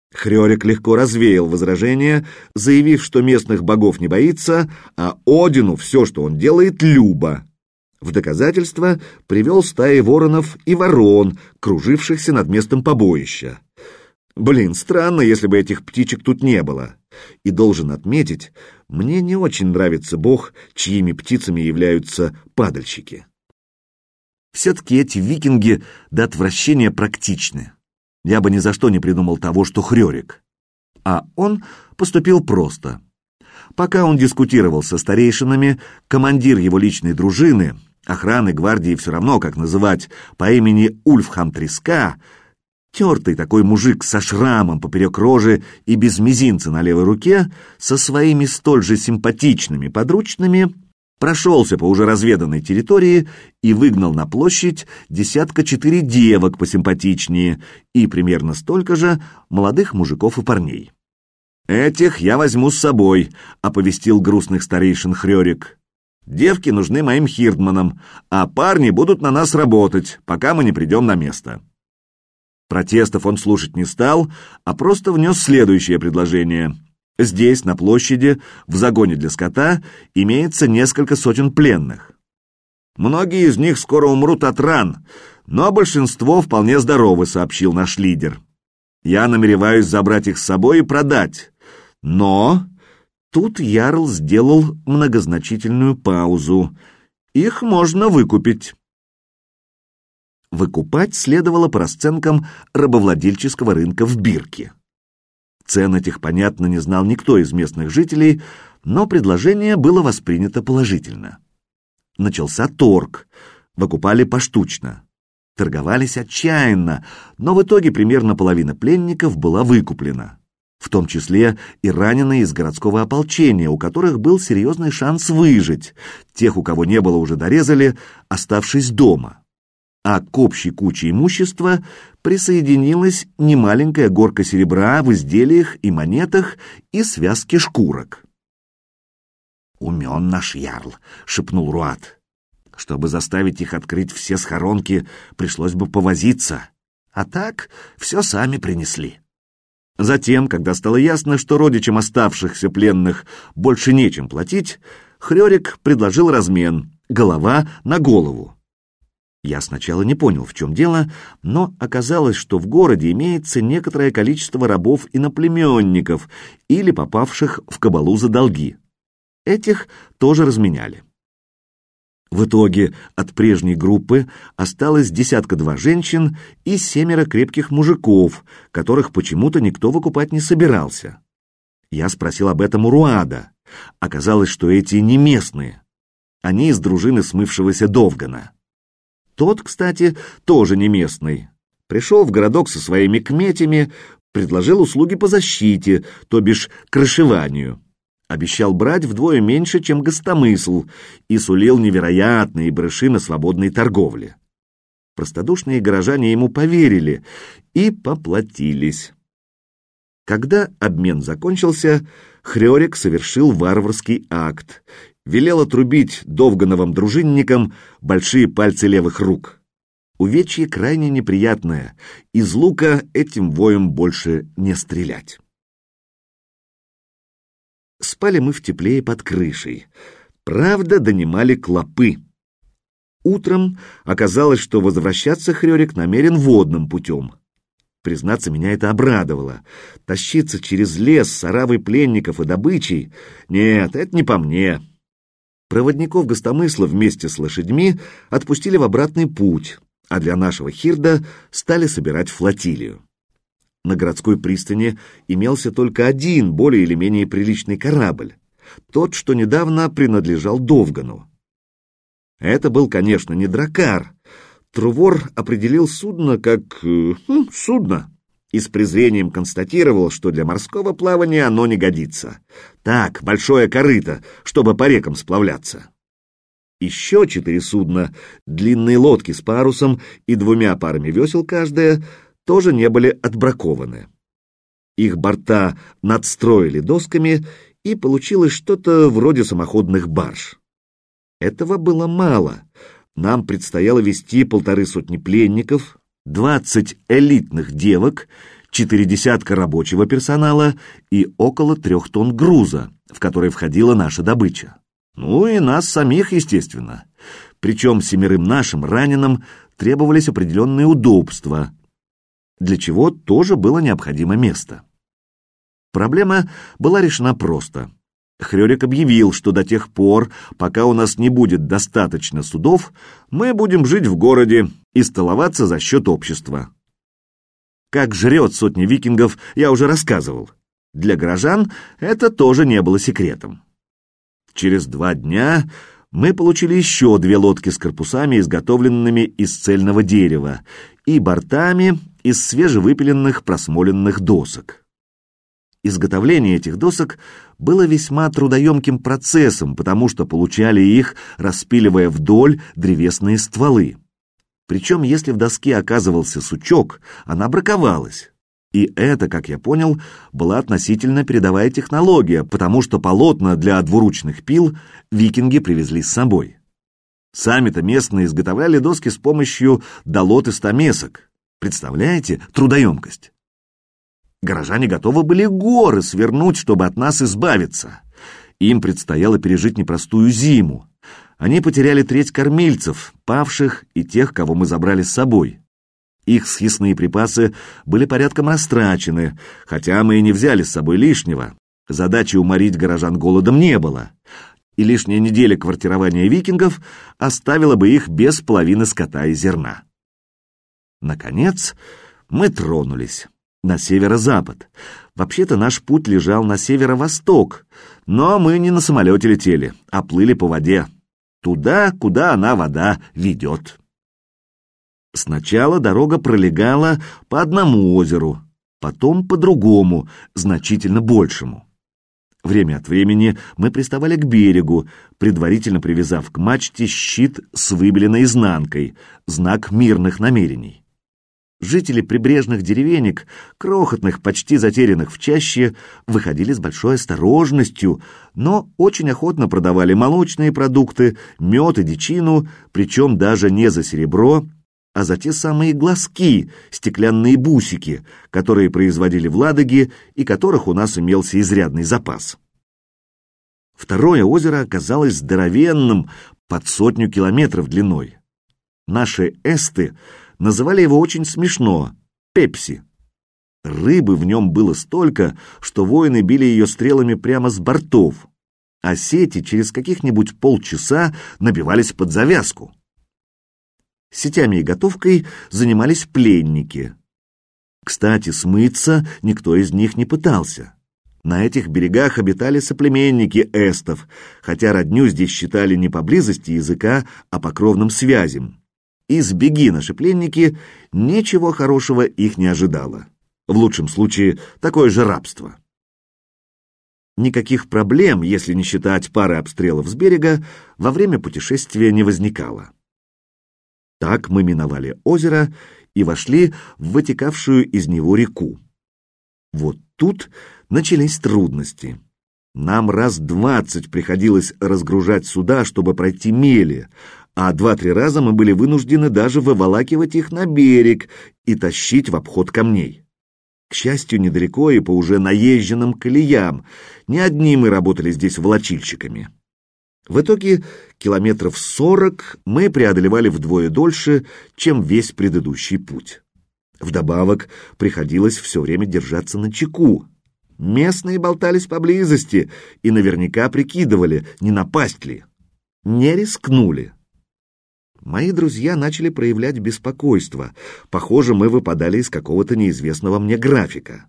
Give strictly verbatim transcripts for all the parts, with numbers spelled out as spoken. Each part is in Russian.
Хрёрик легко развеял возражения, заявив, что местных богов не боится, а Одину все, что он делает, любо. В доказательство привел стаи воронов и ворон, кружившихся над местом побоища. Блин, странно, если бы этих птичек тут не было. И должен отметить, мне не очень нравится бог, чьими птицами являются падальщики. Все-таки эти викинги до отвращения практичны. Я бы ни за что не придумал того, что Хрёрик. А он поступил просто. Пока он дискутировал со старейшинами, командир его личной дружины, охраны, гвардии, все равно как называть, по имени Ульфхам Треска, тертый такой мужик со шрамом поперек рожи и без мизинца на левой руке, со своими столь же симпатичными подручными, прошелся по уже разведанной территории и выгнал на площадь десятка четыре девок посимпатичнее и примерно столько же молодых мужиков и парней. «Этих я возьму с собой», — оповестил грустных старейшин Хрёрик. «Девки нужны моим хирдманам, а парни будут на нас работать, пока мы не придем на место». Протестов он слушать не стал, а просто внес следующее предложение. Здесь, на площади, в загоне для скота, имеется несколько сотен пленных. Многие из них скоро умрут от ран, но большинство вполне здоровы, сообщил наш лидер. Я намереваюсь забрать их с собой и продать. Но тут Ярл сделал многозначительную паузу. Их можно выкупить. Выкупать следовало по расценкам рабовладельческого рынка в Бирке. Цен этих, понятно, не знал никто из местных жителей, но предложение было воспринято положительно. Начался торг. Выкупали поштучно. Торговались отчаянно, но в итоге примерно половина пленников была выкуплена. В том числе и раненые из городского ополчения, у которых был серьезный шанс выжить. Тех, у кого не было, уже дорезали, оставшись дома. А к общей куче имущества присоединилась немаленькая горка серебра в изделиях и монетах и связке шкурок. «Умен наш ярл», — шепнул Руат. «Чтобы заставить их открыть все схоронки, пришлось бы повозиться. А так все сами принесли». Затем, когда стало ясно, что родичам оставшихся пленных больше нечем платить, Хрёрик предложил размен — голова на голову. Я сначала не понял, в чем дело, но оказалось, что в городе имеется некоторое количество рабов-иноплеменников или попавших в кабалу за долги. Этих тоже разменяли. В итоге от прежней группы осталось десятка-два женщин и семеро крепких мужиков, которых почему-то никто выкупать не собирался. Я спросил об этом у Руада. Оказалось, что эти не местные. Они из дружины смывшегося Довгана. Тот, кстати, тоже не местный. Пришел в городок со своими кметями, предложил услуги по защите, то бишь крышеванию. Обещал брать вдвое меньше, чем гостомысл, и сулил невероятные брыши на свободной торговле. Простодушные горожане ему поверили и поплатились. Когда обмен закончился, Хрёрик совершил варварский акт. Велел отрубить довгановым дружинникам большие пальцы левых рук. Увечье крайне неприятное, из лука этим воем больше не стрелять. Спали мы в тепле под крышей. Правда, донимали клопы. Утром оказалось, что возвращаться Хрёрик намерен водным путем. Признаться, меня это обрадовало. Тащиться через лес с оравой пленников и добычей — нет, это не по мне. Проводников гостомысла вместе с лошадьми отпустили в обратный путь, а для нашего хирда стали собирать флотилию. На городской пристани имелся только один более или менее приличный корабль, тот, что недавно принадлежал Довгану. Это был, конечно, не дракар. Трувор определил судно как э, хм, судно и с презрением констатировал, что для морского плавания оно не годится. Так, большое корыто, чтобы по рекам сплавляться. Еще четыре судна, длинные лодки с парусом и двумя парами весел каждая, тоже не были отбракованы. Их борта надстроили досками, и получилось что-то вроде самоходных барж. Этого было мало. Нам предстояло вести полторы сотни пленников, двадцать элитных девок, четыре десятка рабочего персонала и около трех тонн груза, в который входила наша добыча. Ну и нас самих, естественно. Причем семерым нашим раненым требовались определенные удобства, для чего тоже было необходимо место. Проблема была решена просто. Хрёрик объявил, что до тех пор, пока у нас не будет достаточно судов, мы будем жить в городе и столоваться за счет общества. Как жрет сотни викингов, я уже рассказывал. Для горожан это тоже не было секретом. Через два дня мы получили еще две лодки с корпусами, изготовленными из цельного дерева, и бортами из свежевыпиленных просмоленных досок. Изготовление этих досок было весьма трудоемким процессом, потому что получали их, распиливая вдоль древесные стволы. Причем, если в доске оказывался сучок, она браковалась. И это, как я понял, была относительно передовая технология, потому что полотна для двуручных пил викинги привезли с собой. Сами-то местные изготовляли доски с помощью долот и стамесок. Представляете трудоемкость? Горожане готовы были горы свернуть, чтобы от нас избавиться. Им предстояло пережить непростую зиму. Они потеряли треть кормильцев, павших и тех, кого мы забрали с собой. Их съестные припасы были порядком растрачены, хотя мы и не взяли с собой лишнего. Задачи уморить горожан голодом не было. И лишняя неделя квартирования викингов оставила бы их без половины скота и зерна. Наконец, мы тронулись. На северо-запад. Вообще-то наш путь лежал на северо-восток, но мы не на самолете летели, а плыли по воде. Туда, куда она, вода, ведет. Сначала дорога пролегала по одному озеру, потом по другому, значительно большему. Время от времени мы приставали к берегу, предварительно привязав к мачте щит с выбеленной изнанкой, знак мирных намерений. Жители прибрежных деревенек, крохотных, почти затерянных в чаще, выходили с большой осторожностью, но очень охотно продавали молочные продукты, мед и дичину, причем даже не за серебро, а за те самые глазки, стеклянные бусики, которые производили в Ладоге и которых у нас имелся изрядный запас. Второе озеро оказалось здоровенным, под сотню километров длиной. Наши эсты называли его очень смешно — Пепси. Рыбы в нем было столько, что воины били ее стрелами прямо с бортов, а сети через каких-нибудь полчаса набивались под завязку. Сетями и готовкой занимались пленники. Кстати, смыться никто из них не пытался. На этих берегах обитали соплеменники эстов, хотя родню здесь считали не по близости языка, а по кровным связям. И сбеги наши пленники, ничего хорошего их не ожидало. В лучшем случае, такое же рабство. Никаких проблем, если не считать пары обстрелов с берега, во время путешествия не возникало. Так мы миновали озеро и вошли в вытекавшую из него реку. Вот тут начались трудности. Нам раз двадцать приходилось разгружать суда, чтобы пройти мели, а два-три раза мы были вынуждены даже выволакивать их на берег и тащить в обход камней. К счастью, недалеко и по уже наезженным колеям. Не одни мы работали здесь волочильщиками. В итоге километров сорок мы преодолевали вдвое дольше, чем весь предыдущий путь. Вдобавок приходилось все время держаться начеку. Местные болтались поблизости и наверняка прикидывали, не напасть ли. Не рискнули. Мои друзья начали проявлять беспокойство. Похоже, мы выпадали из какого-то неизвестного мне графика.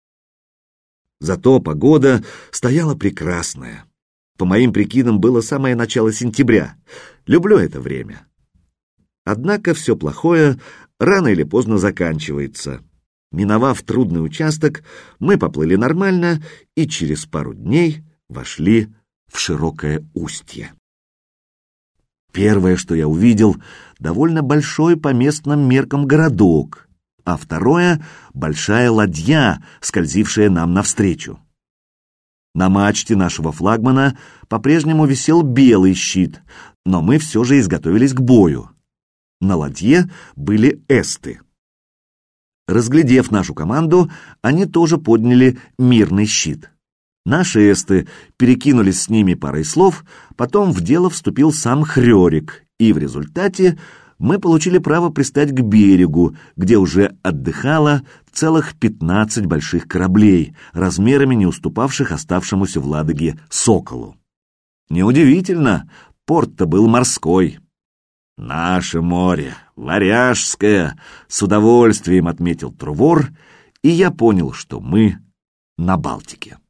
Зато погода стояла прекрасная. По моим прикидам, было самое начало сентября. Люблю это время. Однако все плохое рано или поздно заканчивается. Миновав трудный участок, мы поплыли нормально и через пару дней вошли в широкое устье. Первое, что я увидел, довольно большой по местным меркам городок, а второе — большая ладья, скользившая нам навстречу. На мачте нашего флагмана по-прежнему висел белый щит, но мы все же изготовились к бою. На ладье были эсты. Разглядев нашу команду, они тоже подняли мирный щит. Наши эсты перекинулись с ними парой слов, потом в дело вступил сам Хрёрик, и в результате мы получили право пристать к берегу, где уже отдыхало целых пятнадцать больших кораблей, размерами не уступавших оставшемуся в Ладоге Соколу. Неудивительно, порт-то был морской. «Наше море, Варяжское!» — с удовольствием отметил Трувор, и я понял, что мы на Балтике.